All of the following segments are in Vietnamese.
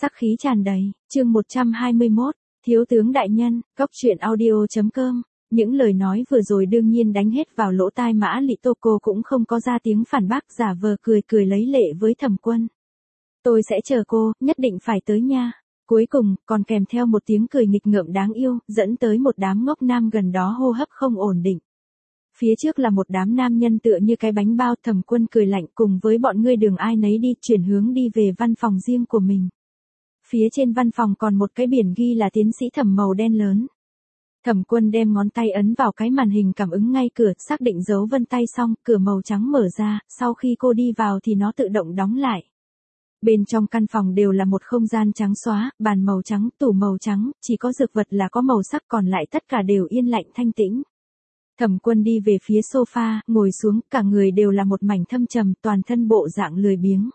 Sắc khí tràn đầy, chương 121, Thiếu tướng đại nhân, Cóc truyện audio.com. Những lời nói vừa rồi đương nhiên đánh hết vào lỗ tai Mã Lị Tô, cô cũng không có ra tiếng phản bác, giả vờ cười cười lấy lệ với Thẩm Quân. Tôi sẽ chờ cô, nhất định phải tới nha. Cuối cùng, còn kèm theo một tiếng cười nghịch ngợm đáng yêu, dẫn tới một đám ngốc nam gần đó hô hấp không ổn định. Phía trước là một đám nam nhân tựa như cái bánh bao. Thẩm Quân cười lạnh cùng với bọn ngươi đường ai nấy đi, chuyển hướng đi về văn phòng riêng của mình. Phía trên văn phòng còn một cái biển ghi là tiến sĩ Thẩm màu đen lớn. Thẩm Quân đem ngón tay ấn vào cái màn hình cảm ứng ngay cửa, xác định dấu vân tay xong, cửa màu trắng mở ra, sau khi cô đi vào thì nó tự động đóng lại. Bên trong căn phòng đều là một không gian trắng xóa, bàn màu trắng, tủ màu trắng, chỉ có dược vật là có màu sắc, còn lại tất cả đều yên lạnh thanh tĩnh. Thẩm Quân đi về phía sofa, ngồi xuống, cả người đều là một mảnh thâm trầm, toàn thân bộ dạng lười biếng.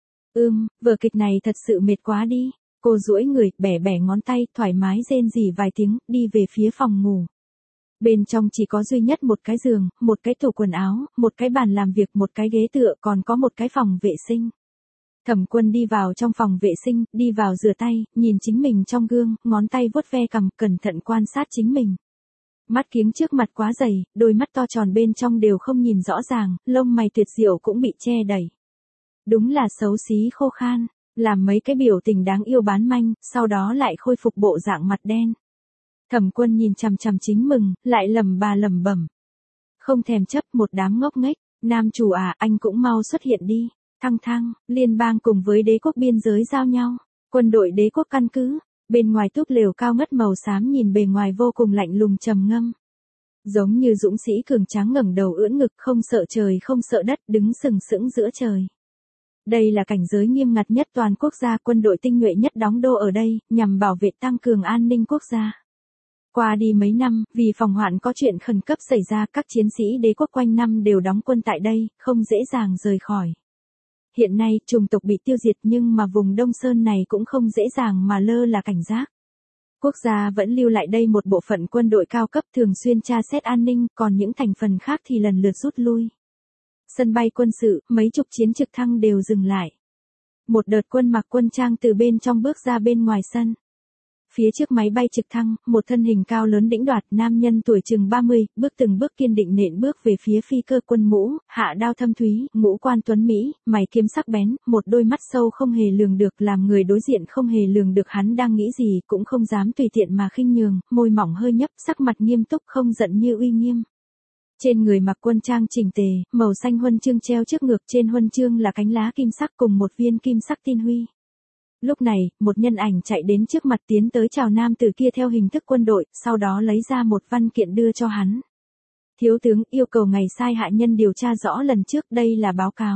Vở kịch này thật sự mệt quá đi. Cô duỗi người, bẻ bẻ ngón tay, thoải mái rên rỉ vài tiếng, đi về phía phòng ngủ. Bên trong chỉ có duy nhất một cái giường, một cái tủ quần áo, một cái bàn làm việc, một cái ghế tựa, còn có một cái phòng vệ sinh. Thẩm Quân đi vào trong phòng vệ sinh, đi vào rửa tay, nhìn chính mình trong gương, ngón tay vuốt ve cằm, cẩn thận quan sát chính mình. Mắt kiếng trước mặt quá dày, đôi mắt to tròn bên trong đều không nhìn rõ ràng, lông mày tuyệt diệu cũng bị che đẩy. Đúng là xấu xí khô khan, làm mấy cái biểu tình đáng yêu bán manh, sau đó lại khôi phục bộ dạng mặt đen. Thẩm Quân nhìn chằm chằm chính mình, lại lẩm bẩm. Không thèm chấp, một đám ngốc nghếch, nam chủ à, anh cũng mau xuất hiện đi. Thăng, liên bang cùng với đế quốc biên giới giao nhau, quân đội đế quốc căn cứ, bên ngoài túp lều cao ngất màu xám nhìn bề ngoài vô cùng lạnh lùng trầm ngâm. Giống như dũng sĩ cường tráng ngẩng đầu ưỡn ngực, không sợ trời không sợ đất, đứng sừng sững giữa trời. Đây là cảnh giới nghiêm ngặt nhất toàn quốc gia, quân đội tinh nhuệ nhất đóng đô ở đây, nhằm bảo vệ tăng cường an ninh quốc gia. Qua đi mấy năm, vì phòng hoạn có chuyện khẩn cấp xảy ra, các chiến sĩ đế quốc quanh năm đều đóng quân tại đây, không dễ dàng rời khỏi. Hiện nay, chủng tộc bị tiêu diệt nhưng mà vùng Đông Sơn này cũng không dễ dàng mà lơ là cảnh giác. Quốc gia vẫn lưu lại đây một bộ phận quân đội cao cấp thường xuyên tra xét an ninh, còn những thành phần khác thì lần lượt rút lui. Sân bay quân sự, mấy chục chiến trực thăng đều dừng lại. Một đợt quân mặc quân trang từ bên trong bước ra bên ngoài sân. Phía trước máy bay trực thăng, một thân hình cao lớn đĩnh đoạt, nam nhân tuổi chừng 30, bước từng bước kiên định nện bước về phía phi cơ, quân mũ, hạ đao thâm thúy, ngũ quan tuấn mỹ, mày kiếm sắc bén, một đôi mắt sâu không hề lường được, làm người đối diện không hề lường được hắn đang nghĩ gì, cũng không dám tùy tiện mà khinh nhường, môi mỏng hơi nhấp, sắc mặt nghiêm túc không giận như uy nghiêm. Trên người mặc quân trang chỉnh tề, màu xanh huân chương treo trước ngực, trên huân chương là cánh lá kim sắc cùng một viên kim sắc tin huy. Lúc này, một nhân ảnh chạy đến trước mặt, tiến tới chào nam tử kia theo hình thức quân đội, sau đó lấy ra một văn kiện đưa cho hắn. Thiếu tướng, yêu cầu ngày sai hạ nhân điều tra rõ lần trước, đây là báo cáo.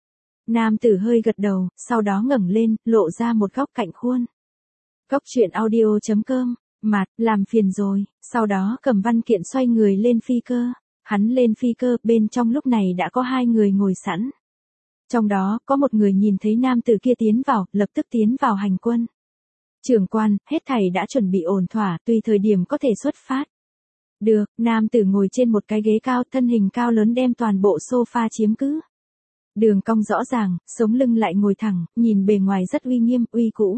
Nam tử hơi gật đầu, sau đó ngẩng lên, lộ ra một góc cạnh khuôn. Cóc truyện audio.com, mặt, làm phiền rồi, sau đó cầm văn kiện xoay người lên phi cơ. Hắn lên phi cơ, bên trong lúc này đã có hai người ngồi sẵn. Trong đó, có một người nhìn thấy nam tử kia tiến vào, lập tức tiến vào hành quân. Trưởng quan, hết thảy đã chuẩn bị ổn thỏa, tùy thời điểm có thể xuất phát. Được, nam tử ngồi trên một cái ghế cao, thân hình cao lớn đem toàn bộ sofa chiếm cứ. Đường cong rõ ràng, sống lưng lại ngồi thẳng, nhìn bề ngoài rất uy nghiêm, uy cũ.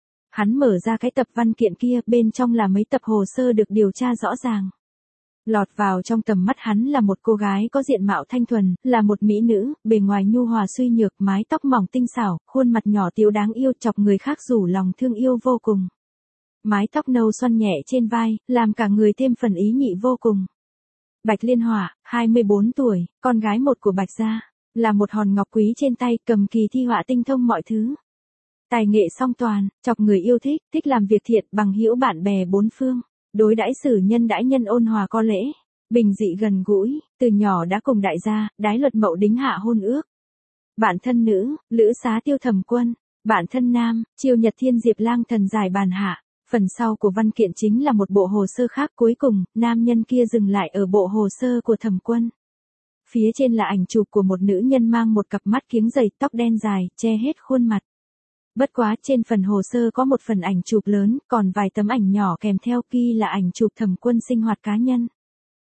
Hắn mở ra cái tập văn kiện kia, bên trong là mấy tập hồ sơ được điều tra rõ ràng. Lọt vào trong tầm mắt hắn là một cô gái có diện mạo thanh thuần, là một mỹ nữ, bề ngoài nhu hòa suy nhược, mái tóc mỏng tinh xảo, khuôn mặt nhỏ tiếu đáng yêu, chọc người khác rủ lòng thương yêu vô cùng. Mái tóc nâu xoăn nhẹ trên vai, làm cả người thêm phần ý nhị vô cùng. Bạch Liên Hỏa, 24 tuổi, con gái một của Bạch gia, là một hòn ngọc quý trên tay, cầm kỳ thi họa tinh thông mọi thứ. Tài nghệ song toàn, chọc người yêu thích, thích làm việc thiện, bằng hữu bạn bè bốn phương. Đối đãi xử nhân đãi nhân ôn hòa có lễ, bình dị gần gũi, từ nhỏ đã cùng đại gia, đái luật mậu đính hạ hôn ước. Bạn thân nữ, lữ xá Tiêu Thẩm Quân, bạn thân nam, Chiêu Nhật Thiên Diệp Lang Thần giải bàn hạ. Phần sau của văn kiện chính là một bộ hồ sơ khác, cuối cùng, nam nhân kia dừng lại ở bộ hồ sơ của Thẩm Quân. Phía trên là ảnh chụp của một nữ nhân mang một cặp mắt kiếng dày, tóc đen dài, che hết khuôn mặt. Bất quá trên phần hồ sơ có một phần ảnh chụp lớn, còn vài tấm ảnh nhỏ kèm theo, kia là ảnh chụp Thẩm Quân sinh hoạt cá nhân.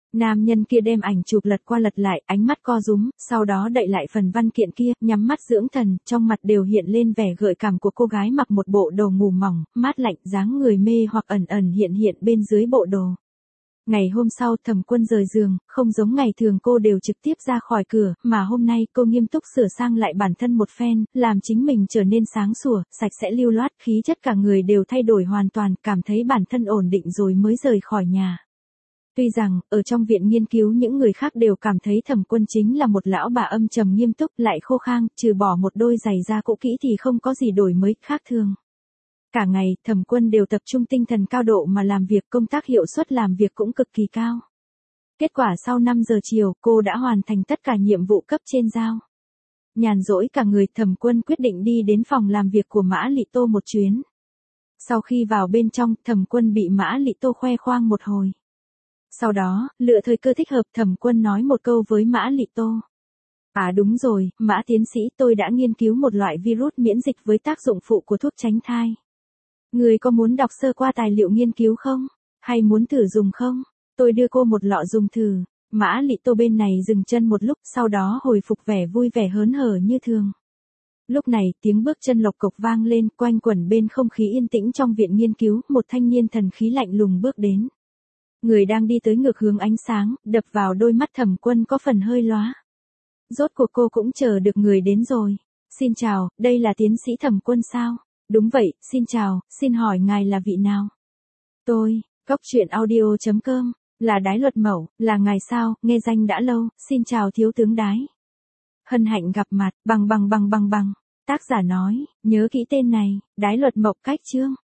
Nam nhân kia đem ảnh chụp lật qua lật lại, ánh mắt co rúm, sau đó đậy lại phần văn kiện kia, nhắm mắt dưỡng thần, trong mặt đều hiện lên vẻ gợi cảm của cô gái mặc một bộ đồ ngủ mỏng, mát lạnh, dáng người mê hoặc ẩn ẩn hiện hiện bên dưới bộ đồ. Ngày hôm sau Thẩm Quân rời giường, không giống ngày thường cô đều trực tiếp ra khỏi cửa, mà hôm nay cô nghiêm túc sửa sang lại bản thân một phen, làm chính mình trở nên sáng sủa, sạch sẽ lưu loát, khí chất cả người đều thay đổi hoàn toàn, cảm thấy bản thân ổn định rồi mới rời khỏi nhà. Tuy rằng, ở trong viện nghiên cứu những người khác đều cảm thấy Thẩm Quân chính là một lão bà âm trầm nghiêm túc lại khô khan, trừ bỏ một đôi giày da cũ kỹ thì không có gì đổi mới, khác thường. Cả ngày, Thẩm Quân đều tập trung tinh thần cao độ mà làm việc, công tác hiệu suất làm việc cũng cực kỳ cao. Kết quả sau 5 giờ chiều, cô đã hoàn thành tất cả nhiệm vụ cấp trên giao. Nhàn rỗi cả người, Thẩm Quân quyết định đi đến phòng làm việc của Mã Lị Tô một chuyến. Sau khi vào bên trong, Thẩm Quân bị Mã Lị Tô khoe khoang một hồi. Sau đó, lựa thời cơ thích hợp, Thẩm Quân nói một câu với Mã Lị Tô. À đúng rồi, Mã tiến sĩ, tôi đã nghiên cứu một loại virus miễn dịch với tác dụng phụ của thuốc tránh thai. Người có muốn đọc sơ qua tài liệu nghiên cứu không? Hay muốn thử dùng không? Tôi đưa cô một lọ dùng thử. Mã Lị Tô bên này dừng chân một lúc, sau đó hồi phục vẻ vui vẻ hớn hở như thường. Lúc này, tiếng bước chân lộc cộc vang lên, quanh quẩn bên không khí yên tĩnh trong viện nghiên cứu, một thanh niên thần khí lạnh lùng bước đến. Người đang đi tới ngược hướng ánh sáng, đập vào đôi mắt Thẩm Quân có phần hơi lóa. Rốt cuộc cô cũng chờ được người đến rồi. Xin chào, đây là tiến sĩ Thẩm Quân sao? Đúng vậy, xin chào, xin hỏi ngài là vị nào? Tôi, Cóc Truyện Audio.com, là Đái Luật Mẩu, là ngài sao, nghe danh đã lâu, xin chào thiếu tướng Đái. Hân hạnh gặp mặt, bằng. Tác giả nói, nhớ kỹ tên này, Đái Luật Mộc cách chương.